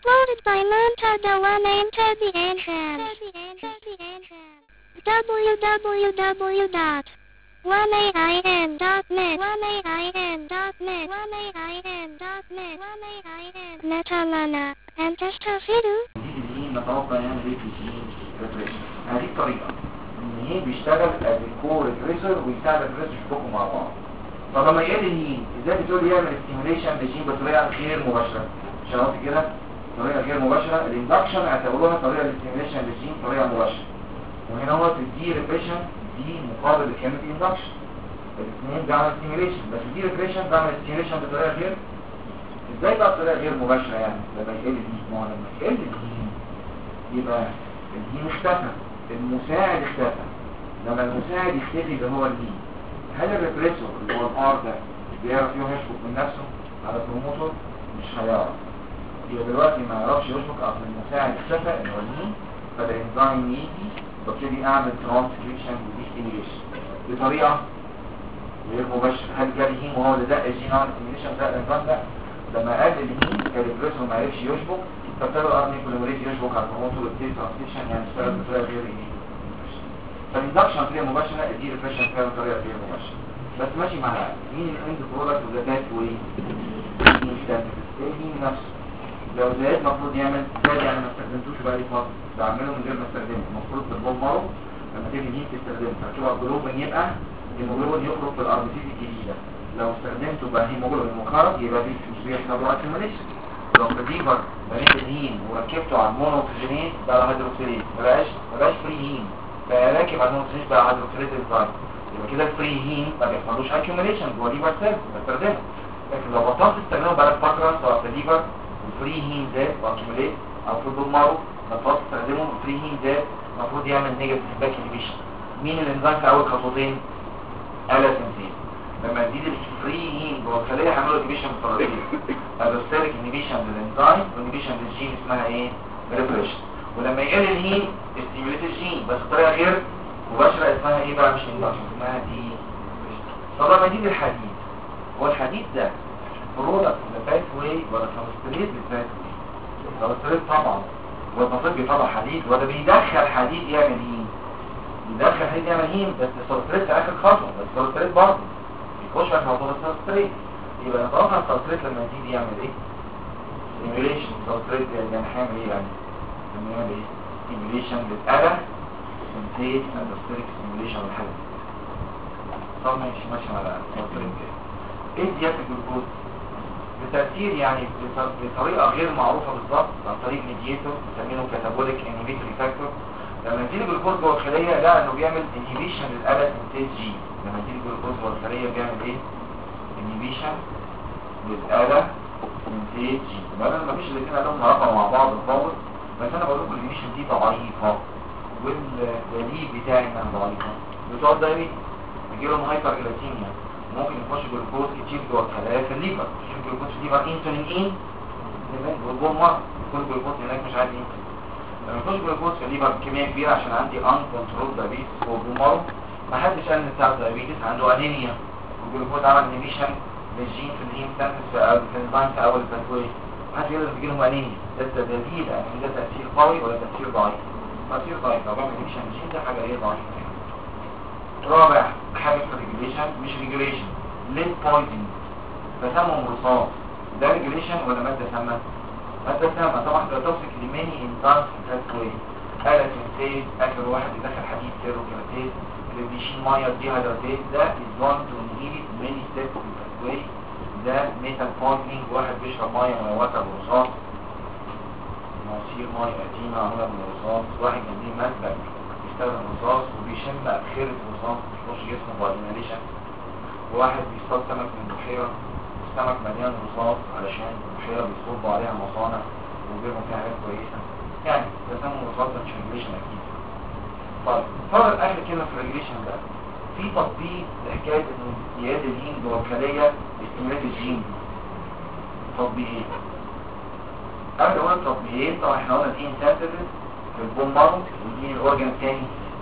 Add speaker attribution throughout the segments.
Speaker 1: Uploaded by Montada One Enter the Entrance. www.1ain.net Netalana and Testafidu.
Speaker 2: دي نتوقع يعمل ايه في الجين ريفريشن. هذه الطريقه ان هي بيشتغل از الكور ريفريشر ويساعد الريفريشر يشبكوا مع بعض. طب لما يقل الهين ازاي بتقول يعمل ستيميوليشن للجين بطريقه غير مباشره؟ عشان قلت كده طريقه غير مباشره. الاندكشن اعتبروها طريقه للستيميوليشن للجين طريقه مباشره، وهنا هو الدي ريفريشن دي مقابل لكلمه اندكشن. الاثنين بيعمل ستيميوليشن، بس الدي ريفريشن بيعمل ستيميوليشن بطريقه غير. ازاي بقى بطريقه غير مباشره؟ يعني لما يقل الهين، ما هو لما يقل الهين يبقى الهين اختفى، المساعد اختفى. لما المساعد يختفي اللي هو الهين، هل الريبريسور اللي هو الار ده بيعرف يوم يشبك من نفسه على البروموتور؟ مش هيعرف. يبقى دلوقتي ما يعرفش يشبك اصل المساعد اختفى اللي هو الهين، فده انزيم يجي وابتدي اعمل ترانسكريبشن وديستيميوليشن بطريقه غير مباشره. هل جاب الهين وهو اللي دق الجين عمل ستيميوليشن ده الانزيم ده؟ لما قل الهين الريبريسور ما عرفش يشبك، فابتدى الار نيكوليمريز يشبك على البروموتور وابتدي ترانسكريبشن، يعني اشتغل بطريقه غير ايه؟ فالاندكشن طريقه مباشره، الدي ريفريشن فيها بطريقه غير مباشره. بس ماشي مع مين الاند برودكت وذا باك واي؟ مين نفسه؟ لو زاد المفروض يعمل زاد، يعني ما استخدمتوش بقى لي فتره، بعمله من غير ما استخدمه. المفروض في البول مارو لما تيجي هيك تستخدمه فتشوف الجلوبين يبقى الهيموجلوبين يخرج في الار بي سي الجديده. لو استخدمته بقى هيموجلوبين مخرج يبقى مش بيحصل له اكيوميليشن. لو كديفر بنيت الهين وركبته على المونو اوكسجينيز بقى هيدروكسيليز، ما بقاش فري هين، بقى راكب على المونو اوكسجينيز بقى هيدروكسيليز انزايم. يبقى كده الفري هين ما بيحصلوش اكيوميليشن جوه ليفر سيل بستخدمه. لكن لو بطلت تستخدمه بقالك فتره سواء في الليفر الفري هين زاد واكيوميليت، او في البول مارو بطلت تستخدمه الفري هين زاد، المفروض يعمل نيجاتيف باك انهبيشن. مين الانزيم في اول خطوتين؟ الاسنسين. لما تزيد الفري هين جوه الخليه هيعملوا انهبيشن بالطريقتين، الستيريك انهبيشن للانزيم وانهبيشن للجين اسمها ايه؟ ريبريشن. ولما يقل الهين استيميوليت الجين بس بطريقه غير مباشره اسمها ايه بقى؟ مش اندكشن، اسمها دي. طب لما يزيد الحديد، هو الحديد ده برودكت للفات واي ولا سبستريت للفات واي؟ سبستريت طبعا، والبسيط بيطلع حديد ولا بيدخل حديد يعمل هين؟ بيدخل حديد يعمل هين، بس السبستريت في اخر خطوه، بس السبستريت برضه بيخش على موضوع السبستريت. يبقى نتوقع السبستريت لما يزيد يعمل ايه؟ ستيميوليشن. السبستريت يعني هيعمل ايه يعني؟ يعمل ايه؟ ستيميوليشن للأذى سنتيت اندستريك ستيميوليشن والحاجة. طب ماشي على السبستريت كده. ايه زيادة الجلوكوز؟ بتأثير يعني بطريقة غير معروفة بالظبط، عن طريق ميدياتور بنسميه كاتابوليك انهبيتوري فاكتور. لما يزيد الجلوكوز جوه الخلية لا انه بيعمل انهبيشن للأذى سنتيت جي. لما يزيد الجلوكوز جوه الخلية بيعمل ايه؟ انهبيشن للأذى سنتيت جي. بدل ما فيش الاثنين عندهم علاقة مع بعض الضوء، بس انا بقول لكم الانهبيشن دي ضعيفة، والدليل بتاعي انها ضعيفة. بتوع الدايبيتس بيجيلهم هايبر جلايسيميا، ممكن يخش جلوكوز كتير جوه الخلايا في الليفر، يخش جلوكوز في الليفر انسولين والبون مارك يكون جلوكوز هناك مش عارف ينزل. لما يخش جلوكوز في الليفر بكميه كبيره عشان عندي ان كنترول دايبيتس والبون مارك، ما حدش قال ان بتاع الدايبيتس عنده انيميا، والجلوكوز عمل انهبيشن للجين في الهيم سنتس في الانزيم في اول الباثوي، ما حدش يقدر يجي لهم انيميا. ده دليل ان ده تاثير قوي ولا تاثير ضعيف؟ تاثير ضعيف. لو بعمل انهبيشن للجين ده حاجه ايه؟ ضعيفه. رابع حاجه في الريجوليشن، مش ريجوليشن، ليد بويزنج، تسمم رصاص. ده ريجوليشن ولا ماده سامه؟ ماده سامه طبعا. ده توكسيك لماني انزيمز في الباثوي. الاسنسيز اخر واحد يدخل حديد سيروكيراتيز اللي بيشيل ميه دي هيدراتيز، ده از جون تو انهيبيت ماني ستيبس في الباثوي. ده ميتال بويزنج، واحد بيشرب ميه ملوثه بالرصاص، مواسير ميه قديمه معموله بالرصاص، واحد جنبيه مسبك بيستخدم رصاص وبيشم أبخرة رصاص بيخش جسمه بأدريناليشن، وواحد بيصطاد سمك من البحيرة والسمك مليان رصاص علشان البحيرة بيصبوا عليها مصانع وبيرموا فيها حاجات كويسة. يعني تسمم رصاص ده مش ريجوليشن أكيد. طيب فرق آخر كلمة في الريجوليشن ده في تطبيق لحكاية إن زيادة الهين جوه الخلية استمرار الجين. تطبيق ايه؟ قبل أقول تطبيقين، طبعا احنا قلنا الهين سنتيتيف في البون مارو والهين الأورجان الثاني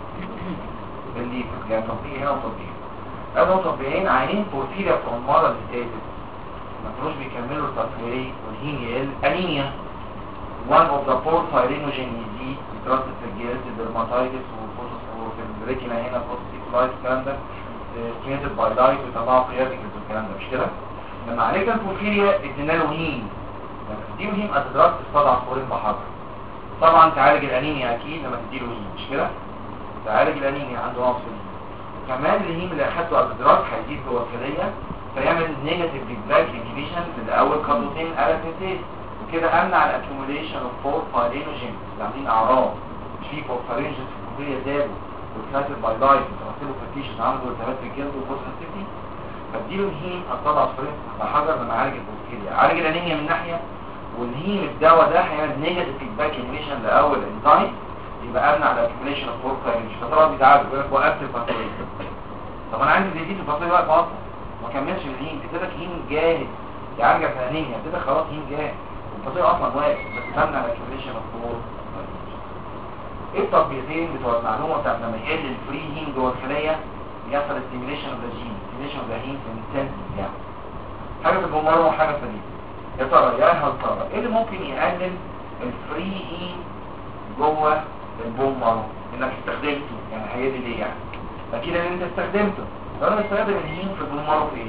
Speaker 2: اللي يعني تطبيق هنا وتطبيق. أول تطبيقين عينين بورفيريا بتوع المرة اللي فاتت ما كانوش بيكملوا التطبيقين والهين يقل أنيميا، one of the porphyrinogen يزيد يترسب في الجلد الدرماتايتس وفي الريتينا هنا فوتوسيكلايت الكلام ده ستيميتد باي لايت ويطلعوا كرياتيكلز والكلام ده مش كده؟ لما عليك البورفيريا ادينا له هيم لما تديله هيم هتضرب تصطدع فورين بحجر طبعا تعالج الانيميا اكيد لما تديله هيم مش كده؟ تعالج الانيميا عنده نقص هيم كمان الهيم اللي اخدته ادرات هيزيد جوه الخليه فيعمل نيجاتيف فيدباك انهبيشن للاول كابوتين الاسنتيز وكده امنع الاكيوميليشن اوف بورفيرينوجين اللي عاملين اعراض مش في بورفيرينوجين في الكليه زادوا والكلاتر باي لايت وترسلوا في التيشن عنده التهابات في الجلد وفوسفاتيتي فاديله الهيم اطلع عصفورين بحجر لما عالج البورفيريا عالج الانيميا من ناحيه والهيم الدواء ده هيعمل نيجاتيف فيدباك انهبيشن لاول انزايم يبقى امنع الاكيوميليشن اوف بورفيرينوجين فطبعا بيتعالج يقول لك وقفت البطاريه طب انا عندي زي دي البطاريه واقفه اصلا ما كملش الهيم اديتك هيم جاهز يعالجك الانيميا اديتك خلاص هيم جاهز البطاريه اصلا واقف بس تمنع الاكيوميليشن اوف بورفيرينوجين ايه التطبيقين بتوع المعلومه بتاعت لما يقل الفري هيم جوه الخليه يحصل ستيميليشن اوف ذا جين ستيميليشن اوف ذا هيم في السنسز يعني حاجه في الجمهور وحاجه في دي يا ترى يا هل ترى ايه اللي ممكن يقلل الفري هيم جوه البون مارو انك استخدمته يعني هيدي ليه يعني اكيد ان انت استخدمته لو انا بستخدم الهيم في البون مارو في ايه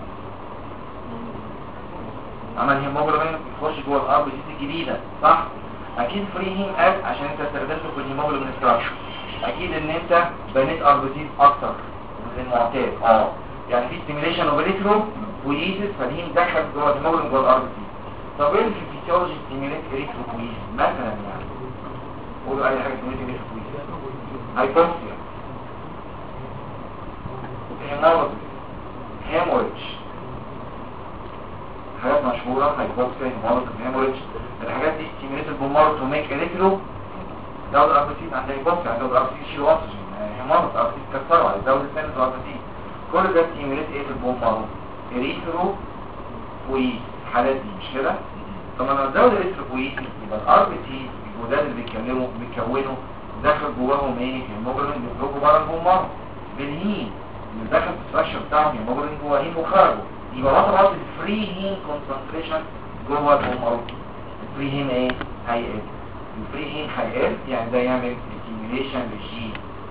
Speaker 2: عمل هيموجلوبين يخش جوه الار بي سي الجديده صح اكيد فري هيم قل عشان انت استخدمته في الهيموجلوبين ستراكشر اكيد ان انت بنيت ار بي سي اكتر من المعتاد يعني في ستيميليشن اوف ريترو ويزيد فالهيم دخل جوه الهيموجلوبين جوه الار بي سي طب ايه الفيسيولوجي ستيميليت ريترو ويزيد مثلا يعني قولوا اي حاجه ستيميليت ريترو ويزيد هايبوكسيا هيموريدج حاجات مشهوره هايبوكسيا هيموريدج الحاجات دي ستيميليت البومار تو ميك ريترو ده الاربسيت عند هيبوكسيا عند الاربسيت يشيل اكسجين هيموريدج الاربسيت كسروا على زود الثاني الاربسيت كل ده ستيميليت ايه في البومار ريترو ويز الحالات دي مش كده طب لما نزود الريترو ويز يبقى الار بي سي الجداد اللي بيكونوا داخل جواهم ايه هيموجلوبين بيخرجوا بره البومار بالهيم اللي داخل في الستراكشر بتاعهم هيموجلوبين جوه هيم وخرجوا يبقى وصل الفري هيم كونسنتريشن جوه البومار الفري هيم ايه هيقل الفري هيم هيقل يعني ده يعمل ستيميليشن للجين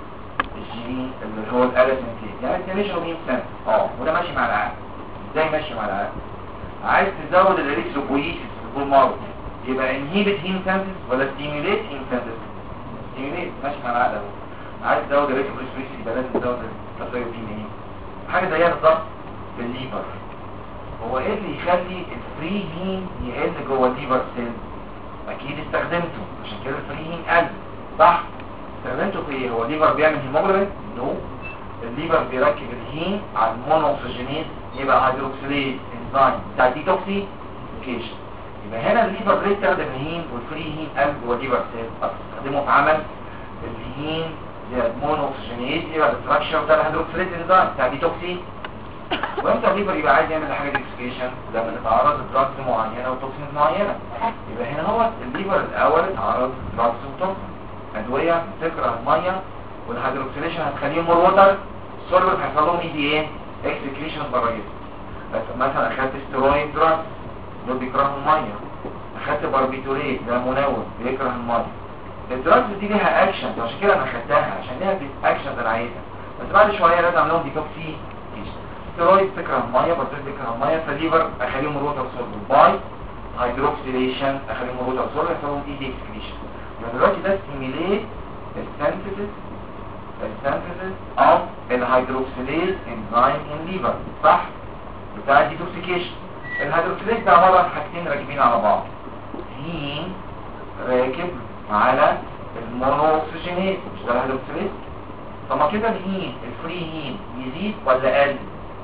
Speaker 2: الجين اللي هو الالسنتيز يعني ستيميليشن هيم سنس وده ماشي مع العقل ازاي ماشي مع العقل عايز تزود الاريثروبويتس في البومار يبقى انهيبت هيم سنسز ولا ستيميليت هيم سنسز ستيميليت ماشي مع العقل عايز تزود الاريثروبويتس يبقى لازم تزود الثايروكين ايه حاجه زيها بالظبط بالليفر هو ايه اللي يخلي الفري هيم يقل جوه الليفر سيل اكيد استخدمته عشان كده الفري هيم قل صح استخدمته في ايه هو الليفر بيعمل هيموجلوبين نو الليفر بيركب الهيم على المونوكسجينيز يبقى هيدروكسيليز انزيم بتاع ديتوكسيفيكيشن يبقى هنا الليفر بيستخدم الهيم والفري هيم قل جوه الليفر سيل استخدمه في عمل الهيم زي المونوكسجينيز يبقى الستراكشر بتاع الهيدروكسيليز انزيم بتاع ديتوكسي وانت الليفر يبقى عايز يعمل حاجه ديتوكسيفيكيشن لما تتعرض لدراجز معينه وتوكسينز معينه يبقى هنا هو الليفر الاول اتعرض لدراجز وتوكسين ادويه بتكره الميه والهيدروكسيليشن هتخليهم مور ووتر السولفر هيحصل لهم ايه اكسكريشن بره الجسم مثلا اخدت ستيرويد دراجز دول بيكرهوا الميه اخدت باربيتوريت ده منوم بيكره الميه الدراجز دي ليها اكشن عشان كده انا اخدتها عشان ليها اكشن انا عايزها بس بعد شويه لازم اعمل لهم ديتوكسي ستيرويد تكره الميه باربيتوريت بيكره الميه فالليفر اخليهم مور ووتر سولفر باي هيدروكسيليشن اخليهم مور ووتر سولفر يحصل لهم ايدي اكسكريشن دلوقتي ده ستيميليت السنتيسيس اوف الهيدروكسيليز انزيم ان ليفر صح بتاع الديتوكسيكيشن الهيدروكسيليز ده عباره عن حاجتين راكبين على بعض هيم راكب على المونوكسجينيز مش ده الهيدروكسيليز طب ما كده الهيم الفري هيم يزيد ولا قل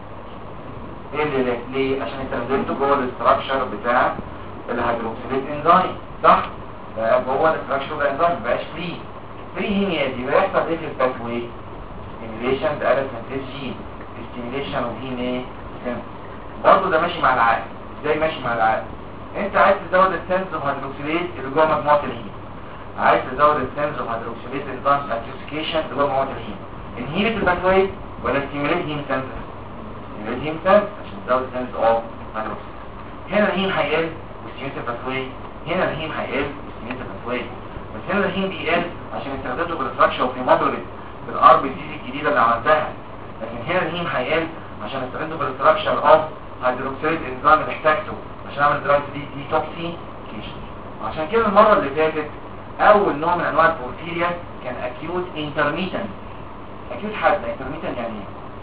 Speaker 2: ليه عشان انت نزلته جوه الاستراكشر بتاع الهيدروكسيليز انزيم صح جوه الاستراكشر بتاع الانزيم مبقاش فري هيم يبقى يحصل ايه في الباثوي ستيميليشن ده السنتيز جين ستيميليشن وهيم ايه برضه ده ماشي مع العقل ازاي ماشي مع العقل انت عايز تزود السنس اوف هيدروكسيليز اللي جوه مجموعه الهيم عايز تزود السنس اوف هيدروكسيليز انزيم اتيوسيكيشن اللي جوه مجموعه الهيم انهيبت الباثوي ولا ستيميليت هيم سنس ستيميليت هيم سنس عشان تزود السنس اوف هيدروكسيليز هنا الهيم هيقل وستيميليت الباثوي هنا الهيم هيقل باثواي. بس هنا الهيم بيقل عشان استخدمته في الاستراكشر وفي هيموجلوبين في الار بي سي الجديده اللي عملتها. لكن هنا الهيم هيقل عشان استخدمته في الاستراكشر اوف هيدروكسيد انزيم اللي احتاجته عشان اعمل درايف دي توكسيكيشن. عشان كده المره اللي فاتت اول نوع من انواع البورفيريا كان اكيوت انترميتنت. اكيوت حاد انترميتنت يعني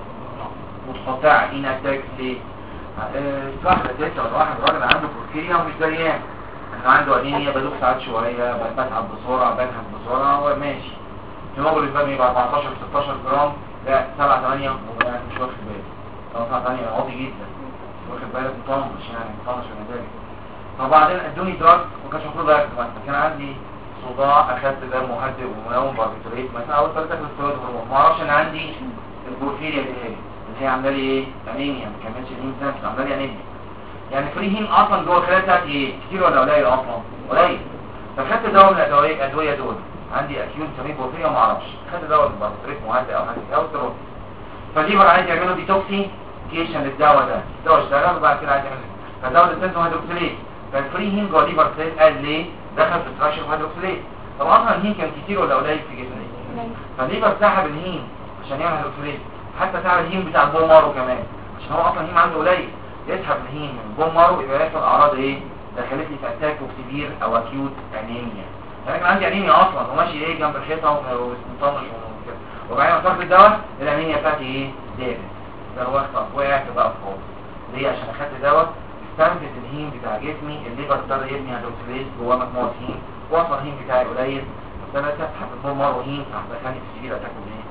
Speaker 2: متقطع ان اتاك ليه؟ واحده ست ولا واحد راجل عنده بورفيريا ومش دريان انه عنده انيميا، بدوخ ساعات شويه، بتعب بسرعه، بنهج بسرعه، وماشي هيموجلوبين بقى يبقى 14 16 جرام، لا 7 8 يعني مش واخد بالي. طبعا 7 8 عاطي جدا، واخد بالك مطنش يعني مطنش من ذلك. فبعدين ادوني دراج ما كانش المفروض اخده، مثلا كان عندي صداع اخدت ده مهدئ ومنوم باربيتوريت مثلا، اول ثلاثه من الستيرويد هرمون، ما اعرفش ان عندي البورفيريا اللي هي عامله لي ايه؟ انيميا، ما كملتش الهيم سنس، عامله لي انيميا. يعني فري هيم اصلا جوه الخلايا بتاعتي ايه؟ كتير ولا قليل اصلا؟ قليل. فخدت دواء من الادويه دول، عندي اكيوت سميه بورفيريا ما اعرفش، خدت دواء باربيتوريت مهدئ او حاجه او ستيرويد. فالليفر عايز يعملوا ديتوكسيكيشن للدواء ده، الدواء اشتغل وبعد كده عايز يعمل فالدواء ده اسمه هيدروكسيليز. فالفري هيم جوه الليفر سيل قال ليه؟ دخل في استراكشر هيدروكسيليز. طب اصلا الهيم كان كتير ولا قليل في جسمي؟ فالليفر سحب الهيم عشان يعمل هيدروكسيليز، حتى سحب الهيم بتاع البون مارو كمان عشان هو اصلا الهيم عنده قليل، يسحب الهيم من البون مارو يبقى يحصل اعراض ايه؟ دخلت لي في اتاك وكبير او اكيوت انيميا. انا كان عندي انيميا اصلا وماشي ايه جنب الحيطه ومطنش وكده، وبعدين ما اخدت الدواء الانيميا بتاعتي ايه؟ زادت، وقعت بقى خالص. ليه؟ عشان اخدت دواء استنفذ الهيم بتاع جسمي، الليفر ابتدى يبني هيدروكسيليز جواه مجموعه هيم، وصل الهيم بتاعي قليل، بس انا سحب البون مارو هيم فهتدخلني في سبيل اتاك ايه؟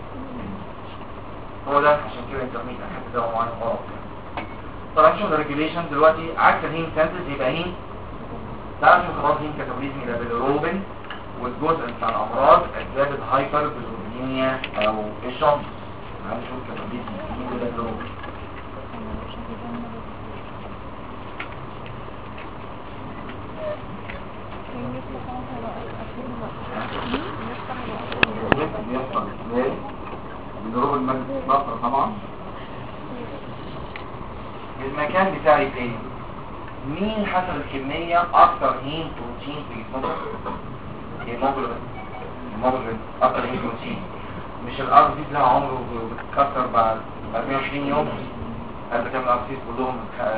Speaker 2: هو ده عشان كده انترميت اخدت دواء معين غلط. طبعا نشوف الريجوليشن دلوقتي عكس الهيم سنتز يبقى هيم. تعالوا نشوف خلاص هيم كاتابوليزم الى بالروبين، والجزء بتاع الامراض اسباب الهايبر بيزوبينيا او الشمس. هنشوف كاتابوليزم الى بالروبين. بيحصل ازاي؟ بالروبين مجلس مصر طبعا. المكان بتاعي فين؟ مين حسب الكمية اكتر هيم بروتين في جسمك؟ هيموجلوبين اكتر هيم بروتين. مش الار دي لها عمر بتتكسر بعد 120 يوم. قبل كام الار سيس كلهم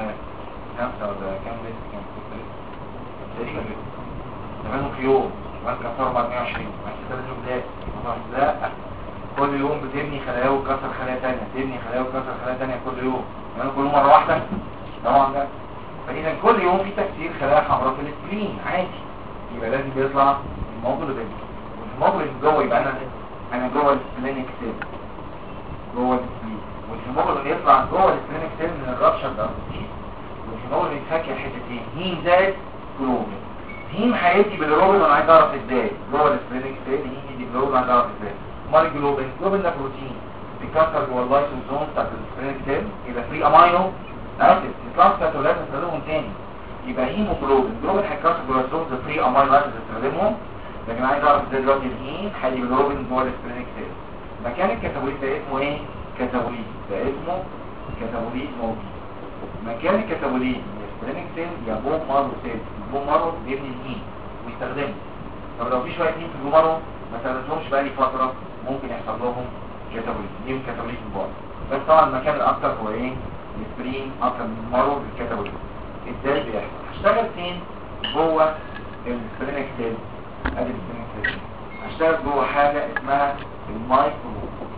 Speaker 2: 5 ولا كام لسه تقريبا تمام في يوم بعد كسروا بعد 120 بعد كده لازم لا كل يوم بتبني خلايا وتكسر خلايا ثانيه، تبني خلايا وتكسر خلايا ثانيه كل يوم، يعني كل مره واحده طبعا ده. فاذا كل يوم في تكسير خلايا حمراء في السكرين عادي، يبقى لازم بيطلع الموجلوبين. والهيموجلوبين جوه يبقى انا جوه السبلينيك سيل، جوه السبلين، والهيموجلوبين يطلع جوه السبلينيك سيل من الرابشر ده، والهيموجلوبين يتفكر حتتين هيم زائد جلوبين. هيم هيدي بالروبين وانا عايز اعرف ازاي جوه السبلينيك سيل هيم يدي بالروبين وانا عايز اعرف ازاي. امال الجلوبين ده بروتين بيكسر جوه اللايسوزوم بتاعت السبلينيك سيل، يبقى 3 امينو اسيد يتكسر ولازم نستخدمهم تاني، يبقى هيموجلوبين. الجلوبين هيتكسر جوه الزوم 3 امينو اسيد نستخدمهم، لكن عايز اعرف ازاي دلوقتي الهيم هيدي بالروبين جوه السبلينيك سيل. مكان الكاتابوليت ده اسمه ايه؟ كاتابوليت ده اسمه كاتابوليت موجود. مكان الكاتابوليت يا سبلينيك سيل يا بون مارو سيل. البون مارو بيبني الهيم ويستخدمه. طب لو في شويه هيم في البون مارو ما استخدمتهمش بقالي فتره ممكن يحصل لهم كاتابوليت، دي كاتابوليت البار. بس طبعا المكان الاكثر هو ايه؟ السبرين اكتر من المارو بالكاتابوليت. ازاي بيحصل؟ هشتغل فين؟ جوه السبلينيك سيل. ادي السبلينيك سيل. هشتغل جوه حاجه اسمها المايكرو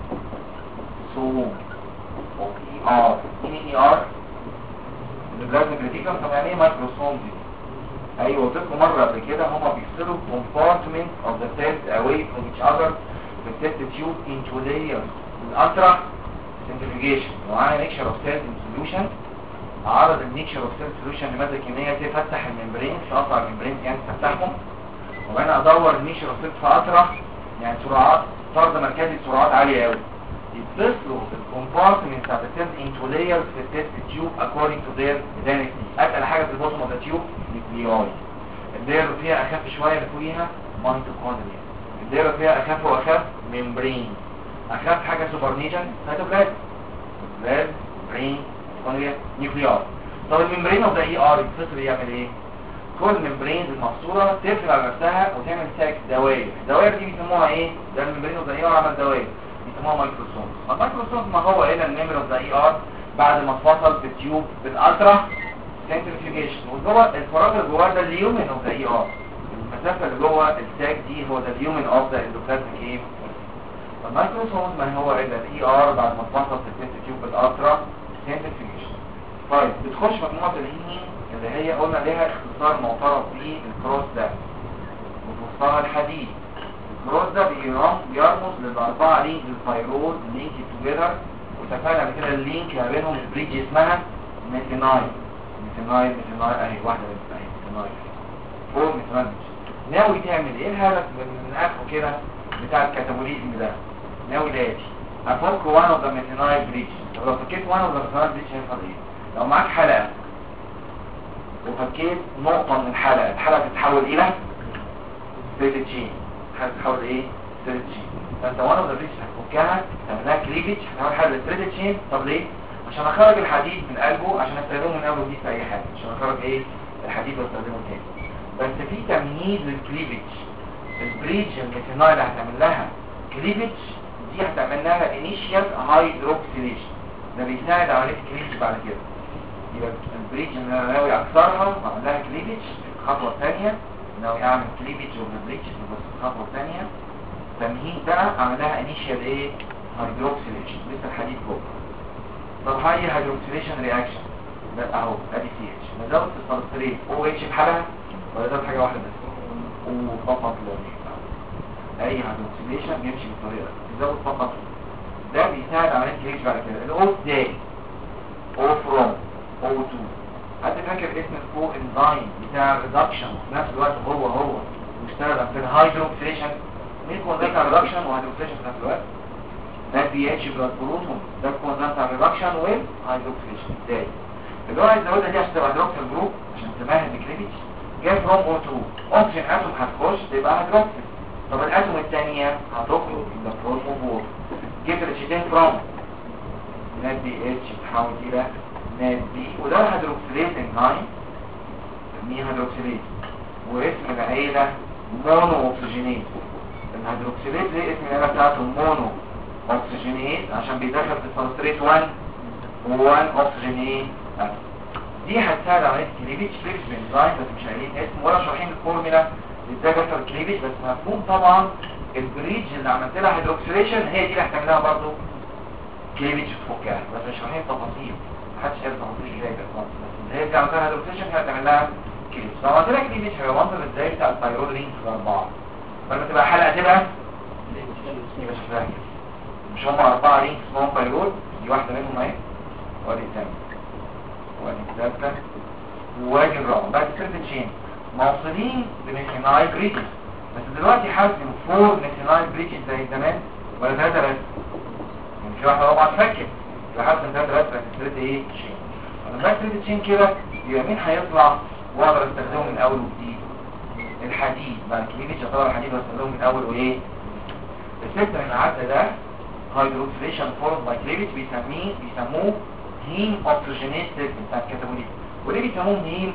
Speaker 2: سوم او اي ار. اي ار البلازما كريتيكال. طب يعني ايه مايكروسوم دي؟ ايوه قلتلكم مره قبل كده هما بيفصلوا compartments of the cells away from each other بالتست تيوب into layers الالترا centrifugation. وعلى mixture of cells in solution عرض الميكشر اوف سيل سوليوشن لماده كيميائيه تفتح الممبرين، تقطع الممبرين يعني تفتحهم، وانا ادور الميكشر اوف سيل في اطرح يعني سرعات طرد مركزي بسرعات عاليه قوي، يتصلوا الكومبارتمنت بتاعت السيل انتو لايرز في التست تيوب اكوردنج تو ذير داينستي. اتقل حاجه في البوتوم اوف ذا تيوب نيوكلياي، الدايره فيها اخف شويه اللي فوقيها ميتوكوندريا، الدايره فيها اخف واخف ممبرين، اخف حاجه سوبرنيشن سيتوبلازم برين نيوكليار. طب الممبرين اوف ذا اي ار يتصل يعمل ايه؟ كل الممبرينز المفصوله تقفل على نفسها وتعمل ساك دوائر. الدوائر دي بيسموها ايه؟ ده الممبرين اوف ذا اي ار عمل دوائر بيسموها مايكروسوم. المايكروسوم ما هو الا الممبر اوف ذا اي ار بعد ما اتفصل في التيوب بالالترا سنترفيوجيشن، وجوه الفراغ اللي جواه ده اليومن اوف ذا اي ار. المسافه اللي جوه الساك دي هو ده اليومن اوف ذا اندوبلازميك ايه. المايكروسوم ما هو الا الاي ار بعد ما اتفصل في التيست تيوب بالالترا سنترفيوجيشن. طيب بتخش مجموعه الهيمين اللي هي قلنا ليها اختصار معترف بيه الكروس ده وفصلها الحديد. الكروس ده بيرمز للاربعه لينك الفيروز لينك توجذر، واتفقنا قبل كده اللينك ما بينهم البريدج اسمها ميثينايل. ميثينايل اهي واحده بس اهي ميثينايل فور ميثينايل. ناوي تعمل ايه الهدف من اخره كده بتاع الكاتابوليزم ده؟ ناوي الاتي: افك وان اوف ذا ميثينايل بريدج. طب لو فكيت وان اوف ذا ميثينايل بريدج هيحصل ايه؟ لو معاك حلقه وفكيت نقطة من الحلقة تتحول إلى ستريت تشين. هتتحول إيه؟ ستريت تشين. فأنت وانا اوف ذا بريدج هتفكها تعملها كليفج هتعمل حاجة ستريت تشين. طب ليه؟ عشان أخرج الحديد من قلبه، عشان أستخدمه من قبله دي في أي حاجة، عشان أخرج إيه؟ الحديد وأستخدمه تاني. بس في تمهيد للكليفج. البريدج الميثينايل اللي هتعمل لها كليفج دي هتعمل لها انيشيال هيدروكسيليشن، ده بيساعد عملية الكليفج بعد كده. يبقى البريدج اللي انا ناوي اكسرها واعمل لها كليفج. الخطوه الثانيه ناوي اعمل كليفج وبريدج بس الخطوه الثانيه تمهيد بقى اعمل لها انيشيال ايه؟ هيدروكسيليشن. لسه الحديد فوق. طب هاي هيدروكسيليشن رياكشن ده اهو ادي سي اتش. نزود السلسلين او اتش بحالها ولا ده حاجه واحده بس؟ وفقط لا اي هيدروكسيليشن يمشي بالطريقه دي. تزود فقط ده بيساعد عمليه كليفج بعد كده. الاو ده او فروم O2. حد فاكر اسم الكو انزايم بتاع الريدكشن في نفس الوقت هو بيشتغل في الهيدروكسيليشن؟ مين الكونزايم بتاع الريدكشن وهيدروكسيليشن في نفس الوقت؟ ده بي اتش بلس بروتون. ده الكونزايم بتاع الريدكشن والهيدروكسيليشن. ازاي؟ اللي هو عايز يزودها دي عشان تبقى هيدروكسيل جروب عشان تمهد الكليفج. جاي فروم O2 اوكسجين اتوم هتخش تبقى هيدروكسيل. طب الاتوم الثانيه هتخرج يبقى بروتون. جبت الاتشين فروم نات بي اتش تحول الى نات بي، وده هيدروكسيليز انزيم مين هيدروكسيليز، واسم العيله مونو اوكسجينيز. الهيدروكسيليز ليه اسم العيله بتاعته مونو اوكسجينيز؟ عشان بيدخل في السبستريت 1 اوكسجينيز. دي هتساعد عمليه الكليفج. كليفج بانزيم بس مش قايلين اسم ولا شارحين الفورمولا ازاي بيحصل الكليفج، بس مفهوم طبعا. البريدج اللي عملت لها هيدروكسيليشن هي دي اللي هتعمل لها برضه كليفج تفكها، بس مش شارحين تفاصيل. محدش عارف تفاصيل ازاي بس هي دي عملت لها هيدروكسيليشن هي هتعمل لها كليفج. لو عملت لها كليفج هيبقى منظر ازاي بتاع الثايرويد رينج الاربعه. فلما تبقى حلقه تبقى يبقى شكلها كده. مش هم 4 رينج اسمهم ثايرويد، دي واحده منهم اهي، وادي الثانيه وادي الثالثه وادي الرابعه. بعد الثيرد تشين موصلين بميثينايل بريدج، بس دلوقتي حاسم 4 ميثينايل بريدج زي زمان ولا 3 بس؟ يعني في واحده رابعه اتفكت يبقى حاسم 3 بس. بس الثيرد ايه تشين. لما بقى الثيرد تشين كده يبقى مين هيطلع واقدر استخدمه من اول وجديد؟ الحديد. بعد الكليفج يعتبر الحديد واستخدمه من اول وايه؟ السيستم اللي عدى ده هيدروكسيليشن فورم باي كليفج بيسموه هيم اوكسجينيز سيستم بتاع الكاتابوليزم. وليه بيسموه هيم؟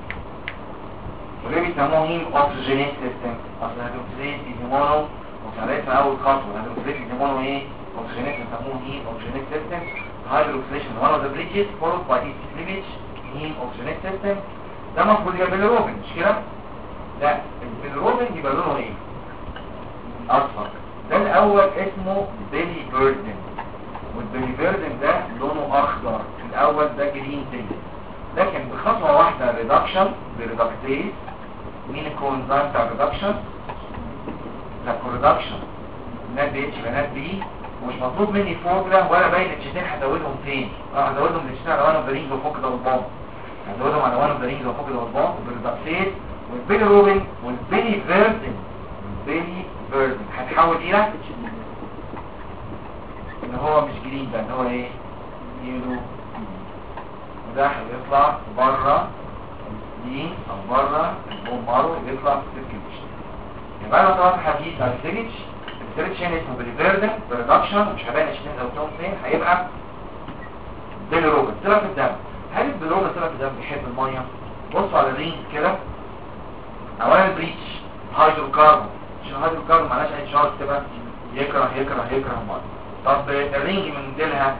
Speaker 2: اوكسجينيز سيستم؟ اصل الهيدروكسيليز بيسمونه وكان اول خطوه الهيدروكسيليز بيسمونه ايه؟ اوكسجينيز. بيسموه هيم اوكسجينيز سيستم. هيدروكسيليشن one of the bridges followed by its cleavage هيم اوكسجينيز سيستم. ده المفروض يبقى بالروبن مش كده؟ لا البيلروبين يبقى لونه ايه؟ اصفر. ده الاول اسمه بيلي بيردن، والبيلي بيردن ده لونه اخضر. الاول ده جرين تيل، لكن بخطوه واحده ريدكشن بريدكتيز. مين الكوانزيم بتاع الريدكشن؟ ده كوريدكشن نات بي اتش نات بي. ومش مطلوب مني فورمولا ولا باين التشتين هزودهم فين. هزودهم التشتين على وان اوف ذا رينجز وفوق ده والبام. هزودهم على وان اوف ذا رينجز وفوق ده والبام بالريدكتيز. والبيلي روبين والبيلي فيردن هتحول الى ان هو مش جرين ده ان هو ايه؟ يلو. وده هيطلع بره السلين او بره البومارو يطلع في السيركيليشن. يبقى لو طلعت حديد على السيركيليشن اسمه بيلي فيردن برودكشن مش هبين الشتين زودتهم فين. هيبقى بيلي روبين طلع في الدم. هل البيلي روبين طلع في الدم بيحب الميه؟ بصوا على الرينج كده اولا البريتش هيدروكاربون، عشان الهيدروكاربون معناش اي شارج تبقى يكره الميه. طب الرينج من ديلها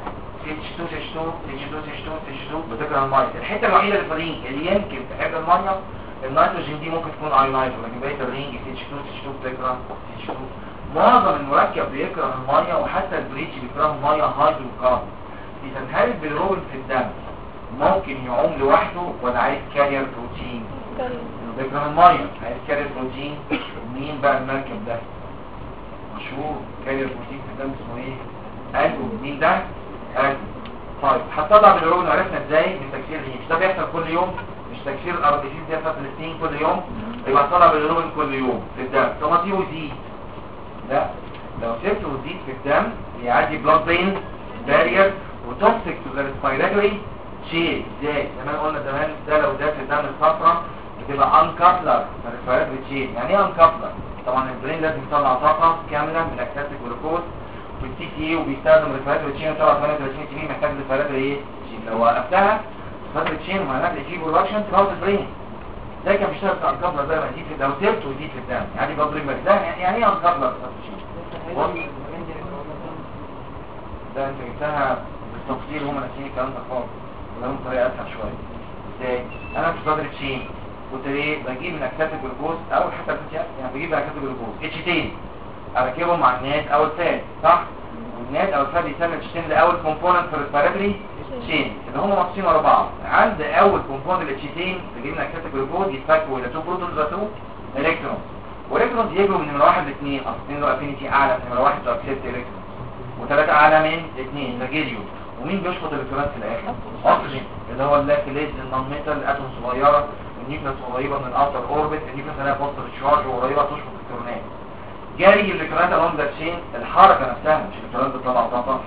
Speaker 2: CH2 بتكره الميه. الحته الوحيده اللي في الرينج اللي يمكن تحب الميه النيتروجين دي ممكن تكون ايونايزر، لكن بقيه الرينج CH2 بتكره CH2. معظم المركب بيكره الميه، وحتى البريتش بيكره الميه هيدروكاربون. اذا هل البيليروبين في الدم ممكن يعوم لوحده ولا عايز كارير بروتين؟ بيكره الميه عايز كارير بروتين. مين بقى المركب ده؟ مشهور كارير بروتين في الدم اسمه ايه؟ قلبه. مين ده؟ قلبه. طيب هتطلع بالبيليروبين عرفنا ازاي؟ من تكسير الهيم. مش ده بيحصل كل يوم؟ مش تكسير الارضيسيس بيحصل في الاثنين كل يوم؟ يبقى هتطلع بالبيليروبين كل يوم في الدم. طب دي وزيد لا، لو سبته وزيد في الدم يعدي بلاد برين بارير وتوكسيك تو ذا ريسبيراتوري تشين. ازاي؟ زمان قلنا زمان ده لو ده في الدم الصفراء بتبقى انكابلر ريسبيراتوري تشين. يعني ايه انكابلر؟ طبعا البرين لازم يطلع طاقه كامله من اكتاتيك جلوكوز في التي تي، وبيستخدم ريسبيراتوري تشين وطبعا 38 تي محتاج ريسبيراتوري ايه؟ تشين. لو وقفتها ريسبيراتوري تشين معناها في برودكشن ثراوت البرين. ده كان بيشتغل في انكابلر زي ما يزيد في لو سبته ويزيد في الدم يعني بلاد برين ده. يعني ايه انكابلر ريسبيراتوري تشين؟ ده انت جبتها بالتفصيل، هم ناسيين الكلام ده خالص، ولهم طريقه اسهل شويه. ازاي؟ انا في صدر تشين كنت ايه؟ بجيب من اكتاتيك جلوكوز او حتى يعني بجيب من اكتاتيك جلوكوز اتشتين اركبهم مع النات او الفات، صح؟ والنات او الفات بيسمى الاتشتين ده اول كومبوننت في الريسبيراتوري تشين اللي هم مقسومين ورا بعض. عند اول كومبوننت الاتشتين بجيب من اكتاتيك جلوكوز يتفكوا الى 2 بروتونز و 2 الكترونز، والالكترونز يجروا من نمره 1 ل 2. اصل 2 له افينيتي اعلى من نمره 1 تو اكسبت الكترون، وثلاثة اعلى من 2 ده جيليو. ومين بيشفط الالكترونات في الاخر؟ اكسجين اللي هو اللاكليز النون ميتال اتوم صغيره، النيوكليس قريبه من الاوتر اوربت، النيوكليس عليها بوزيتيف تشارج وقريبه تشفط الالكترونات. جاري الالكترونات along ذات تشين، الحركه نفسها مش الالكترونات بتطلع طاقه،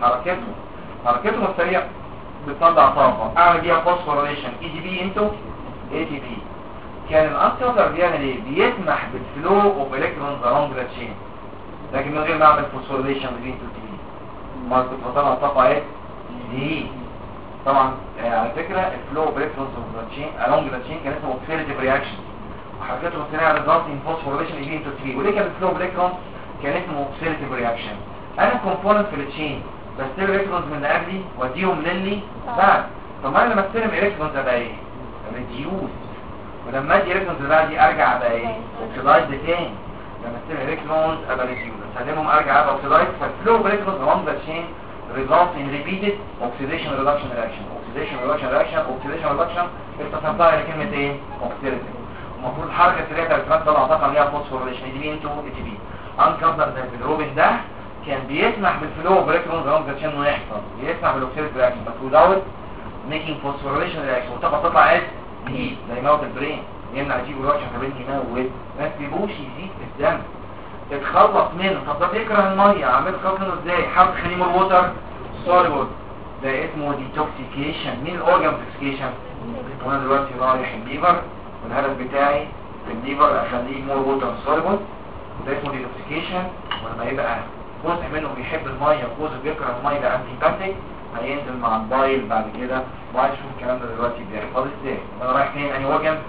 Speaker 2: حركتهم السريعه بتطلع طاقه. اعمل بيها فوسفوريليشن اي دي بي انتو اي تي بي. كان الانتيوتر بيعمل ايه؟ بيسمح بالفلو اوف الكترونز along ذات تشين، لكن من غير ما اعمل فوسفوريليشن بين تو تي بي ما كنت بطلع طاقه ايه؟ دي طبعا على فكره الفلو اوف الكترونز along ذات تشين كان اسمه اوكسيديتيف رياكشن، وحركته السريعه ريزلتنج فوسفوريليشن بين تو تي بي. وليه كان الفلو اوف الكترونز كان اسمه اوكسيديتيف رياكشن؟ انا كومبوننت في التشين بستلم الكترونز من اللي قبلي واديهم للي بعد. طب انا لما استلم الكترونز ابقى ايه؟ ريديوس، ولما ادي الكترونز اللي بعدي ارجع ابقى ايه؟ اوكسيدايز تاني. لما استلم الكترونز ابقى ريديوس، اسلمهم ارجع ابقى اوكسيدايز. فالفلو اوف الكترونز along the chain results in repeated oxidation reduction reaction. oxidation reduction اختصرتها الى كلمه ايه؟ اوكسيديتيف. المفروض الحركه السريعه بتاعت الالكترونات تطلع طاقه ليها فوسفوريليشن اي دي بي انتو اي تي بي. انكابلر زي البيليروبين ده كان بيسمح بالفلو اوف الكترونز along the chain انه يحصل، بيسمح بالاوكسيديتيف رياكشن بس without making phosphorylation reaction، والطاقه تطلع اس دي زي موت البرين، يمنع يجيب الوحش كمان يموت. ما تسيبوش يزيد في الدم، تتخلص منه. طب ده بيكره الميه، اعمل خلص منه ازاي؟ حط خليم الووتر سوليبل، ده اسمه ديتوكسيكيشن. مين الاورجان ديتوكسيكيشن؟ وانا دلوقتي رايح الليفر والهدف بتاعي في الليفر اخليه مور ووتر سوليبل، ده اسمه ديتوكسيكيشن. ولما يبقى جزء منه بيحب الميه وجزء بيكره الميه ده انتي باتيك، هينزل مع البايل بعد كده. وعايز اشوف الكلام ده دلوقتي بيحصل ازاي. انا رايح فين؟ انهي اورجان؟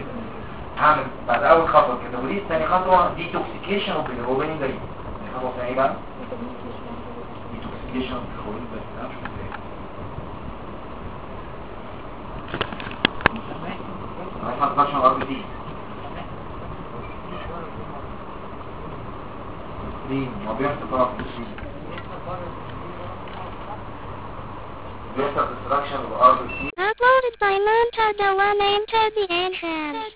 Speaker 2: هعمل بعد اول خطوه كده، ودي ثاني خطوه ديتوكسيكيشن اوف البيليروبين. ده خطوه ثانيه بقى ديتوكسيكيشن اوف البيليروبين. بس انا مش ازاي هحط باشا الار بي دي مين ما بيحصل طرف الشيء بيحصل destruction of the RBC.
Speaker 1: Uploaded by Manta Dewan into the entrance.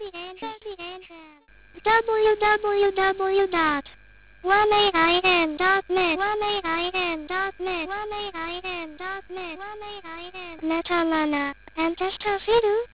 Speaker 1: www.1aim.net Netalana and Testafidu